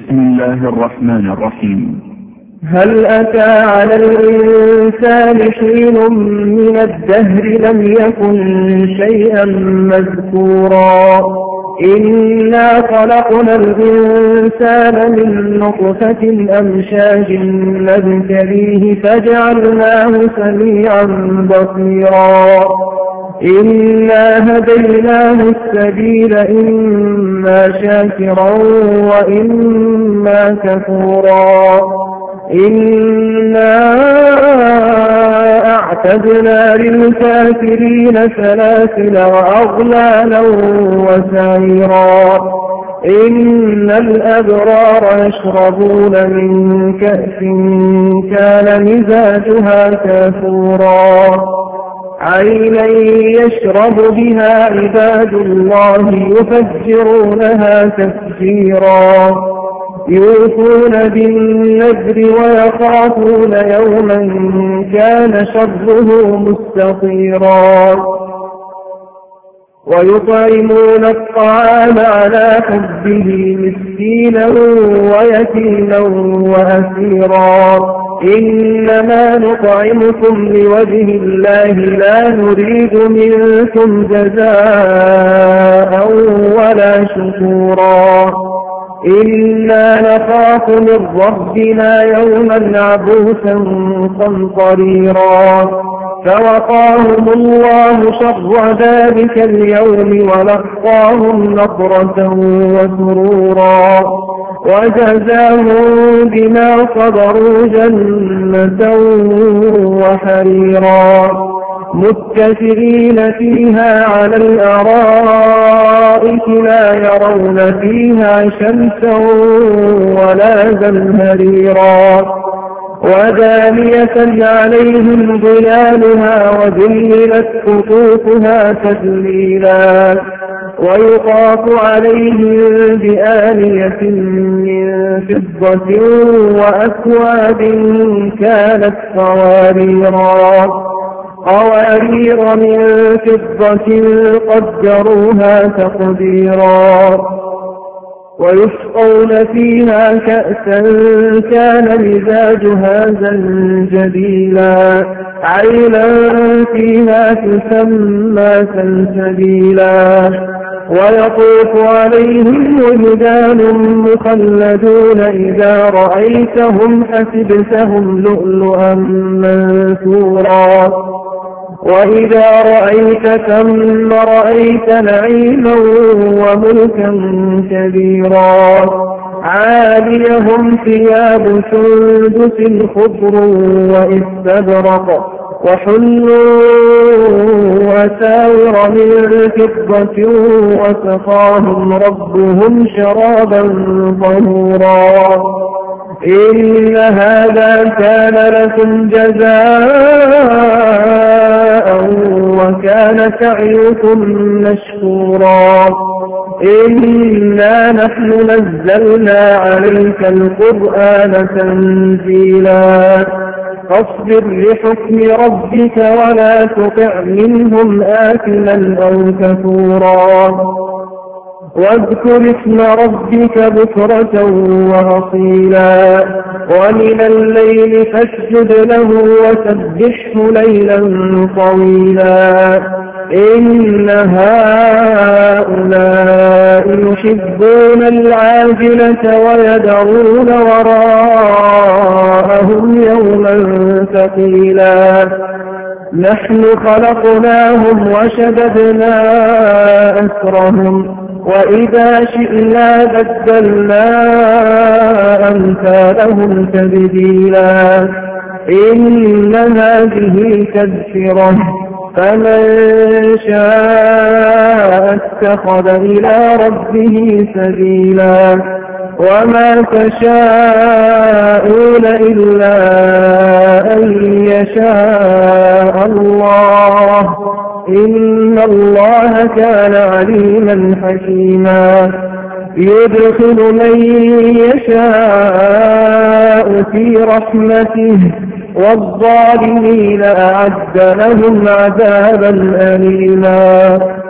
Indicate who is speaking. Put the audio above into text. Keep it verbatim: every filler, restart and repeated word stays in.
Speaker 1: بسم الله الرحمن الرحيم.
Speaker 2: هل أتى على الإنسان حين من الدهر لم يكن شيئا مذكورا إنا خلقنا الإنسان من نطفة أمشاج نبتليه فجعلناه سميعا بصيرا إنا هديناه السبيل إما شاكرا وإما كفورا إنا أعتدنا للكافرين سلاسل وأغلالا وسعيرا إن الأبرار يشربون من كأس كان مزاجها كافورا عينا يشرب بها عباد الله يفجرونها تفجيرا يوفون بالنذر ويخافون يوما كان شره مستطيرا ويطعمون الطعام على حبه مسكينا ويتيما وأسيرا إنما نطعمكم لوجه الله لا نريد منكم جزاء ولا شكورا إنا نخاف من ربنا يوما عبوسا قمطريرا فوقاهم الله شر ذلك اليوم ولقاهم نضرة وسرورا وجزاهم بما صبروا جنة وحريرا متكئين فيها على الأرائك لا يرون فيها شمسا ولا زمهريرا ودانية عليهم ظلالها وذللت قطوفها تذليلا ويطاف عليهم بآنية من فضة وأكواب كانت قواريرا قوارير من فضة قدروها تقديرا ويسقون فيها كأسا كان مزاجها زنجبيلا عينا فيها تسمى سلسبيلا ويطوف عليهم ولدان مخلدون إذا رأيتهم حسبتهم لؤلؤا منثورا وإذا رأيت ثم رأيت نعيما وملكا كبيرا عاليهم ثياب سندس خضر واستبرق وحلوا وساور من فضة وسقاهم ربهم شرابا طهورا إن هذا كان لكم جزاء وكان سعيكم مشكورا إنا نحن نزلنا عليك القرآن تنزيلا فاصبر لحكم ربك ولا تطع منهم آثما أو كفورا واذكر اسم ربك بكرة وأصيلا ومن الليل فاسجد له وسبحه ليلا طويلا إن هؤلاء يحبون العاجلة ويدعون وراءهم يوما ثقيلا نحن خلقناهم وشددنا أسرهم وإذا شئنا بدلنا أمثالهم تبديلا إن هذه تذكرة فمن شاء اتخذ إلى ربه سبيلا وما تشاءون إلا أن يشاء الله إن الله كان عليما حكيما يدخل من يشاء في رحمته والظالمين أعد لهم عذابا أليما